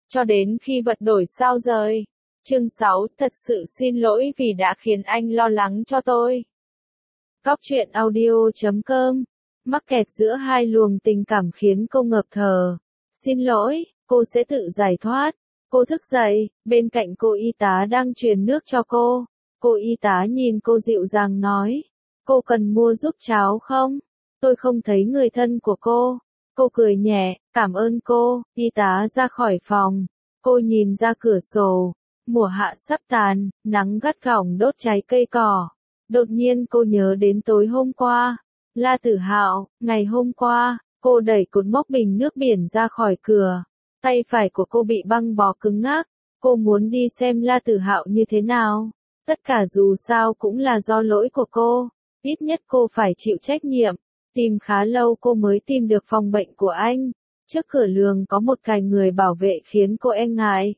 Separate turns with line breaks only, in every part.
cho đến khi vật đổi sao rời. Chương 6, thật sự xin lỗi vì đã khiến anh lo lắng cho tôi. Góc truyện audio.com. Mắc kẹt giữa hai luồng tình cảm khiến cô ngợp thở. Xin lỗi, cô sẽ tự giải thoát. Cô thức dậy, bên cạnh cô y tá đang truyền nước cho cô. Cô y tá nhìn cô dịu dàng nói. Cô cần mua giúp cháo không? Tôi không thấy người thân của cô. Cô cười nhẹ, cảm ơn cô. Y tá ra khỏi phòng. Cô nhìn ra cửa sổ. Mùa hạ sắp tàn, nắng gắt gỏng đốt cháy cây cỏ. Đột nhiên cô nhớ đến tối hôm qua. La Tử Hạo, ngày hôm qua, cô đẩy cột mốc bình nước biển ra khỏi cửa. Tay phải của cô bị băng bó cứng ngắc. Cô muốn đi xem La Tử Hạo như thế nào. Tất cả dù sao cũng là do lỗi của cô. Ít nhất cô phải chịu trách nhiệm. Tìm khá lâu cô mới tìm được phòng bệnh của anh. Trước cửa lường có một cài người bảo vệ khiến cô e ngại.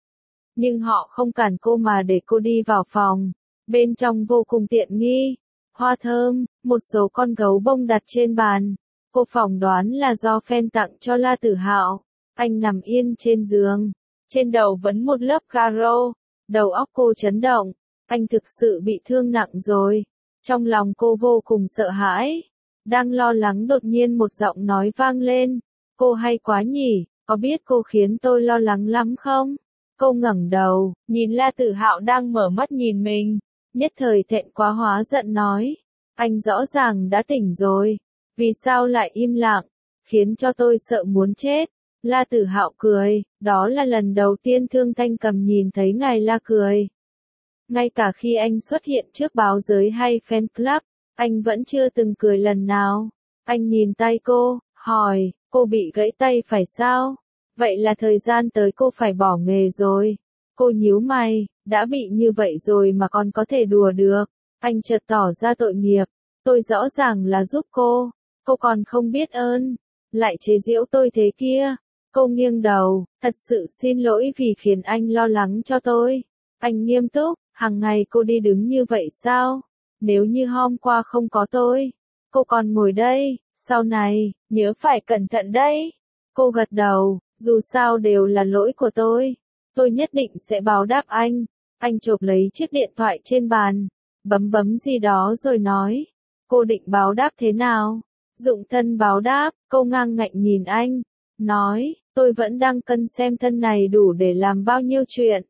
Nhưng họ không cản cô mà để cô đi vào phòng. Bên trong vô cùng tiện nghi. Hoa thơm, một số con gấu bông đặt trên bàn. Cô phỏng đoán là do fan tặng cho La Tử Hạo. Anh nằm yên trên giường. Trên đầu vấn một lớp caro. Đầu óc cô chấn động. Anh thực sự bị thương nặng rồi. Trong lòng cô vô cùng sợ hãi. Đang lo lắng đột nhiên một giọng nói vang lên. Cô hay quá nhỉ, có biết cô khiến tôi lo lắng lắm không? Cô ngẩng đầu, nhìn La Tử Hạo đang mở mắt nhìn mình. Nhất thời thẹn quá hóa giận nói. Anh rõ ràng đã tỉnh rồi. Vì sao lại im lặng? Khiến cho tôi sợ muốn chết. La Tử Hạo cười, đó là lần đầu tiên Thương Thanh Cầm nhìn thấy ngài La cười. Ngay cả khi anh xuất hiện trước báo giới hay fan club, anh vẫn chưa từng cười lần nào. Anh nhìn tay cô, hỏi, cô bị gãy tay phải sao? Vậy là thời gian tới cô phải bỏ nghề rồi. Cô nhíu mày, đã bị như vậy rồi mà còn có thể đùa được. Anh chợt tỏ ra tội nghiệp. Tôi rõ ràng là giúp cô còn không biết ơn. Lại chế giễu tôi thế kia. Cô nghiêng đầu, thật sự xin lỗi vì khiến anh lo lắng cho tôi. Anh nghiêm túc, hàng ngày cô đi đứng như vậy sao? Nếu như hôm qua không có tôi, cô còn ngồi đây, sau này, nhớ phải cẩn thận đấy. Cô gật đầu, dù sao đều là lỗi của tôi nhất định sẽ báo đáp anh. Anh chộp lấy chiếc điện thoại trên bàn, bấm gì đó rồi nói, cô định báo đáp thế nào? Dụng thân báo đáp, cô ngang ngạnh nhìn anh, nói, tôi vẫn đang cân xem thân này đủ để làm bao nhiêu chuyện.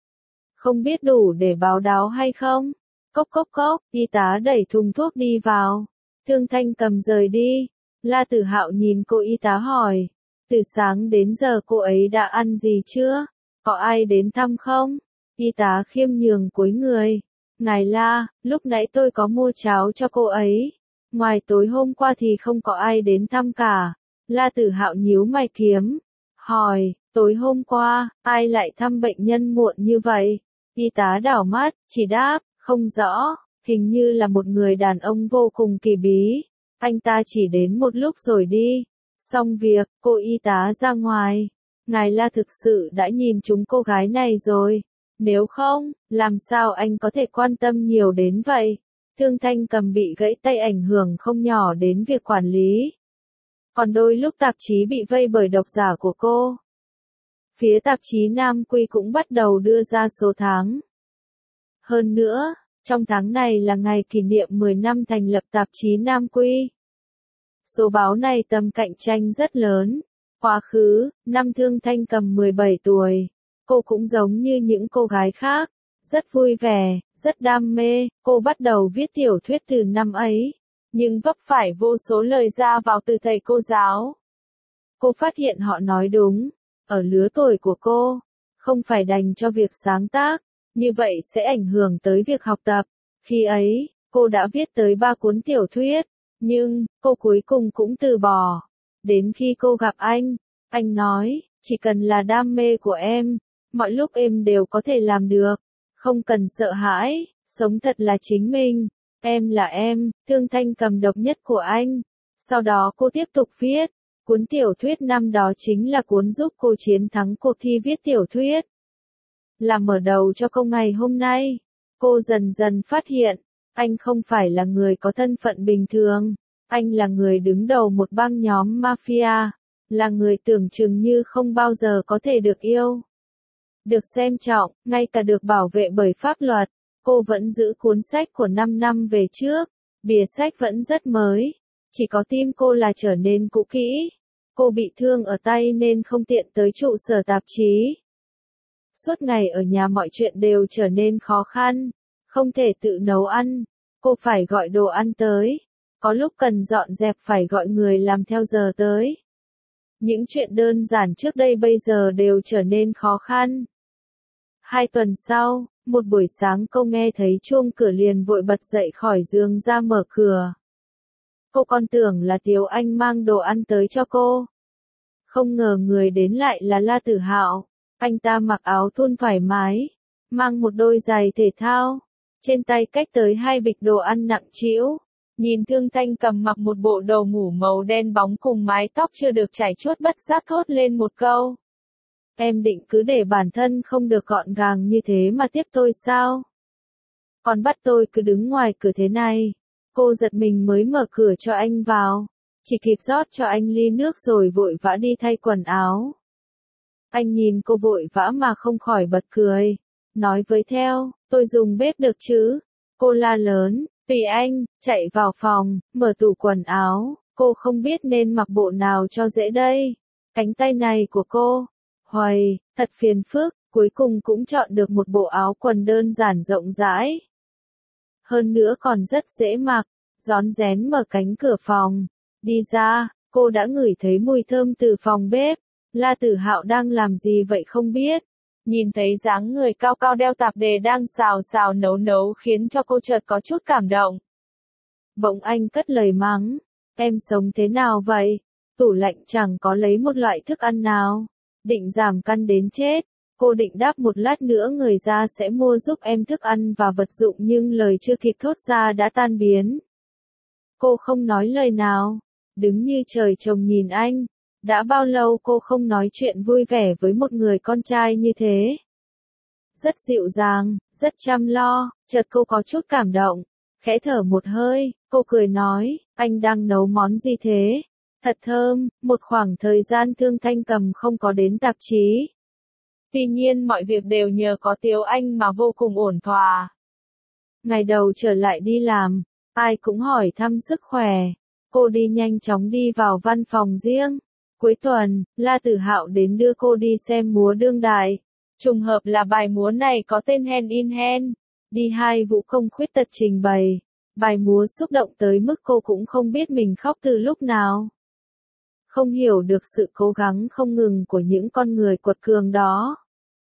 Không biết đủ để báo đáo hay không? Cốc cốc cốc, y tá đẩy thùng thuốc đi vào. Thương Thanh Cầm rời đi. La Tử Hạo nhìn cô y tá hỏi. Từ sáng đến giờ cô ấy đã ăn gì chưa? Có ai đến thăm không? Y tá khiêm nhường cúi người. Ngài La, lúc nãy tôi có mua cháo cho cô ấy. Ngoài tối hôm qua thì không có ai đến thăm cả. La Tử Hạo nhíu mày kiếm. Hỏi, tối hôm qua, ai lại thăm bệnh nhân muộn như vậy? Y tá đảo mắt, chỉ đáp, không rõ, hình như là một người đàn ông vô cùng kỳ bí. Anh ta chỉ đến một lúc rồi đi. Xong việc, cô y tá ra ngoài. Ngài La thực sự đã nhìn trúng cô gái này rồi. Nếu không, làm sao anh có thể quan tâm nhiều đến vậy? Thương Thanh Cầm bị gãy tay ảnh hưởng không nhỏ đến việc quản lý. Còn đôi lúc tạp chí bị vây bởi độc giả của cô. Phía tạp chí Nam Quy cũng bắt đầu đưa ra số tháng. Hơn nữa, trong tháng này là ngày kỷ niệm 10 năm thành lập tạp chí Nam Quy. Số báo này tầm cạnh tranh rất lớn. Quá khứ, năm Thương Thanh Cầm 17 tuổi. Cô cũng giống như những cô gái khác. Rất vui vẻ, rất đam mê. Cô bắt đầu viết tiểu thuyết từ năm ấy. Nhưng vấp phải vô số lời ra vào từ thầy cô giáo. Cô phát hiện họ nói đúng. Ở lứa tuổi của cô, không phải dành cho việc sáng tác. Như vậy sẽ ảnh hưởng tới việc học tập. Khi ấy, cô đã viết tới 3 cuốn tiểu thuyết. Nhưng, cô cuối cùng cũng từ bỏ. Đến khi cô gặp anh nói, chỉ cần là đam mê của em, mọi lúc em đều có thể làm được. Không cần sợ hãi, sống thật là chính mình. Em là em, Thương Thanh Cầm độc nhất của anh. Sau đó cô tiếp tục viết. Cuốn tiểu thuyết năm đó chính là cuốn giúp cô chiến thắng cuộc thi viết tiểu thuyết. Là mở đầu cho cô ngày hôm nay. Cô dần dần phát hiện, anh không phải là người có thân phận bình thường. Anh là người đứng đầu một băng nhóm mafia. là người tưởng chừng như không bao giờ có thể được yêu, được xem trọng, ngay cả được bảo vệ bởi pháp luật. Cô vẫn giữ cuốn sách của 5 năm về trước, bìa sách vẫn rất mới, chỉ có tim cô là trở nên cũ kỹ. Cô bị thương ở tay nên không tiện tới trụ sở tạp chí. Suốt ngày ở nhà mọi chuyện đều trở nên khó khăn, không thể tự nấu ăn, cô phải gọi đồ ăn tới, có lúc cần dọn dẹp phải gọi người làm theo giờ tới. Những chuyện đơn giản trước đây bây giờ đều trở nên khó khăn. 2 tuần sau, một buổi sáng cô nghe thấy chuông cửa liền vội bật dậy khỏi giường ra mở cửa. Cô còn tưởng là Tiếu Anh mang đồ ăn tới cho cô. Không ngờ người đến lại là La Tử Hạo. Anh ta mặc áo thun thoải mái, mang một đôi giày thể thao, trên tay xách tới 2 bịch đồ ăn nặng trĩu. Nhìn Thương Thanh Cầm mặc một bộ đồ ngủ màu đen bóng cùng mái tóc chưa được chải chuốt bất giác thốt lên một câu. Em định cứ để bản thân không được gọn gàng như thế mà tiếp tôi sao? Còn bắt tôi cứ đứng ngoài cửa thế này. Cô giật mình mới mở cửa cho anh vào, chỉ kịp rót cho anh ly nước rồi vội vã đi thay quần áo. Anh nhìn cô vội vã mà không khỏi bật cười, nói với theo, tôi dùng bếp được chứ? Cô la lớn, tùy anh, chạy vào phòng, mở tủ quần áo, cô không biết nên mặc bộ nào cho dễ đây. Cánh tay này của cô, Hoài, thật phiền phức, cuối cùng cũng chọn được một bộ áo quần đơn giản rộng rãi. Hơn nữa còn rất dễ mặc, rón rén mở cánh cửa phòng. Đi ra, cô đã ngửi thấy mùi thơm từ phòng bếp. La Tử Hạo đang làm gì vậy không biết. Nhìn thấy dáng người cao cao đeo tạp dề đang xào xào nấu nấu khiến cho cô chợt có chút cảm động. Bỗng anh cất lời mắng, em sống thế nào vậy? Tủ lạnh chẳng có lấy một loại thức ăn nào. Định giảm cân đến chết. Cô định đáp một lát nữa người ra sẽ mua giúp em thức ăn và vật dụng nhưng lời chưa kịp thốt ra đã tan biến. Cô không nói lời nào, đứng như trời trồng nhìn anh. Đã bao lâu cô không nói chuyện vui vẻ với một người con trai như thế? Rất dịu dàng, rất chăm lo, chợt cô có chút cảm động. Khẽ thở một hơi, cô cười nói, anh đang nấu món gì thế? Thật thơm, một khoảng thời gian Thương Thanh Cầm không có đến tạp chí. Tuy nhiên mọi việc đều nhờ có Tiếu Anh mà vô cùng ổn thỏa. Ngày đầu trở lại đi làm, ai cũng hỏi thăm sức khỏe. Cô đi nhanh chóng đi vào văn phòng riêng. Cuối tuần, La Tử Hạo đến đưa cô đi xem múa đương đại. Trùng hợp là bài múa này có tên Hand in Hand. Đi 2 vũ công khuyết tật trình bày. Bài múa xúc động tới mức cô cũng không biết mình khóc từ lúc nào. Không hiểu được sự cố gắng không ngừng của những con người quật cường đó.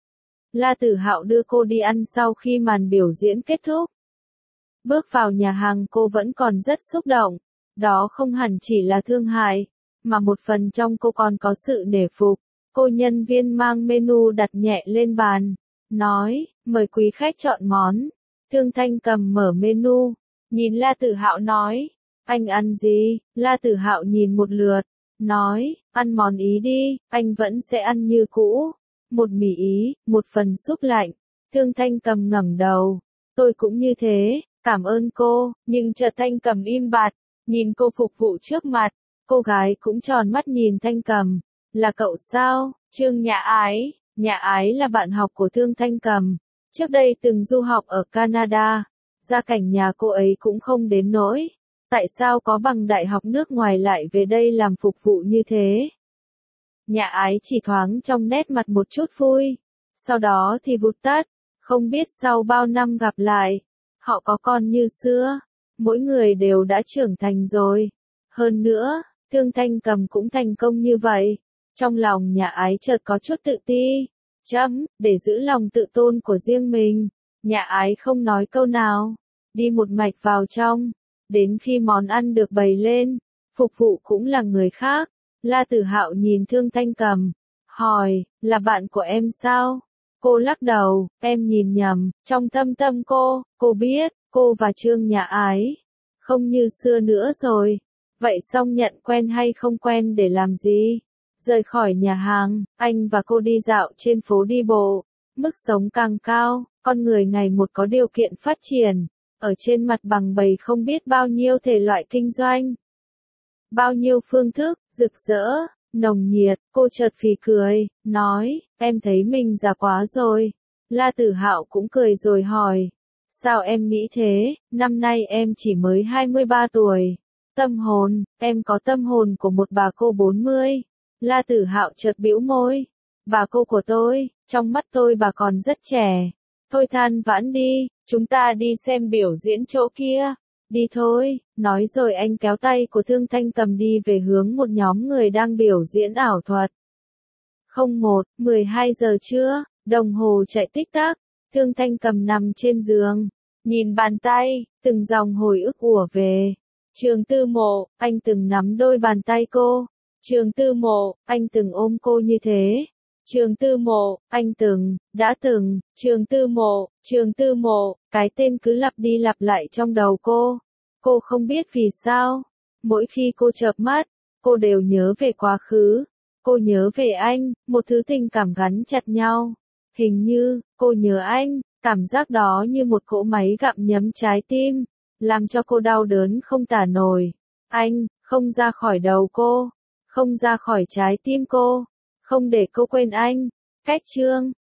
La Tử Hạo đưa cô đi ăn sau khi màn biểu diễn kết thúc. Bước vào nhà hàng cô vẫn còn rất xúc động. Đó không hẳn chỉ là thương hại, mà một phần trong cô còn có sự nể phục. Cô nhân viên mang menu đặt nhẹ lên bàn, nói, mời quý khách chọn món. Thương Thanh Cầm mở menu, nhìn La Tử Hạo nói, anh ăn gì? La Tử Hạo nhìn một lượt, nói, ăn món Ý đi, anh vẫn sẽ ăn như cũ. Một mì Ý, một phần súp lạnh. Thương Thanh Cầm ngẩng đầu, tôi cũng như thế, cảm ơn cô, nhưng chợt Thanh Cầm im bặt, nhìn cô phục vụ trước mặt. Cô gái cũng tròn mắt nhìn Thanh Cầm, là cậu sao? Trương Nhã Ái là bạn học của Thương Thanh Cầm, trước đây từng du học ở Canada, gia cảnh nhà cô ấy cũng không đến nỗi. Tại sao có bằng đại học nước ngoài lại về đây làm phục vụ như thế? Nhã Ái chỉ thoáng trong nét mặt một chút vui, sau đó thì vụt tắt, không biết sau bao năm gặp lại, họ có con như xưa, mỗi người đều đã trưởng thành rồi. Hơn nữa, Thương Thanh Cầm cũng thành công như vậy. Trong lòng Nhã Ái chợt có chút tự ti. Để giữ lòng tự tôn của riêng mình, Nhã Ái không nói câu nào, đi một mạch vào trong. Đến khi món ăn được bày lên, phục vụ cũng là người khác. La Tử Hạo nhìn Thương Thanh Cầm, hỏi, là bạn của em sao? Cô lắc đầu, em nhìn nhầm. Trong thâm tâm cô biết, cô và Trương Nhã Ái không như xưa nữa rồi. Vậy xong nhận quen hay không quen để làm gì? Rời khỏi nhà hàng, anh và cô đi dạo trên phố đi bộ. Mức sống càng cao, con người ngày một có điều kiện phát triển. Ở trên mặt bằng bày không biết bao nhiêu thể loại kinh doanh. Bao nhiêu phương thức, rực rỡ, nồng nhiệt, cô chợt phì cười, nói, em thấy mình già quá rồi. La Tử Hạo cũng cười rồi hỏi, sao em nghĩ thế, năm nay em chỉ mới 23 tuổi. Tâm hồn, em có tâm hồn của một bà cô 40. La Tử Hạo chợt bĩu môi, bà cô của tôi, trong mắt tôi bà còn rất trẻ. Thôi than vãn đi, chúng ta đi xem biểu diễn chỗ kia. Đi thôi, nói rồi anh kéo tay của Thương Thanh Cầm đi về hướng một nhóm người đang biểu diễn ảo thuật. 12 giờ trưa, đồng hồ chạy tích tắc, Thương Thanh Cầm nằm trên giường, nhìn bàn tay, từng dòng hồi ức ùa về. Trường Tư Mộ, anh từng nắm đôi bàn tay cô. Trường Tư Mộ, anh từng ôm cô như thế. Trường Tư Mộ, anh đã từng, Trường Tư Mộ, cái tên cứ lặp đi lặp lại trong đầu cô. Cô không biết vì sao, mỗi khi cô chợp mắt, cô đều nhớ về quá khứ. Cô nhớ về anh, một thứ tình cảm gắn chặt nhau. Hình như, cô nhớ anh, cảm giác đó như một cỗ máy gặm nhấm trái tim, làm cho cô đau đớn không tả nổi. Anh, không ra khỏi đầu cô, không ra khỏi trái tim cô, không để cô quên anh. Cách chương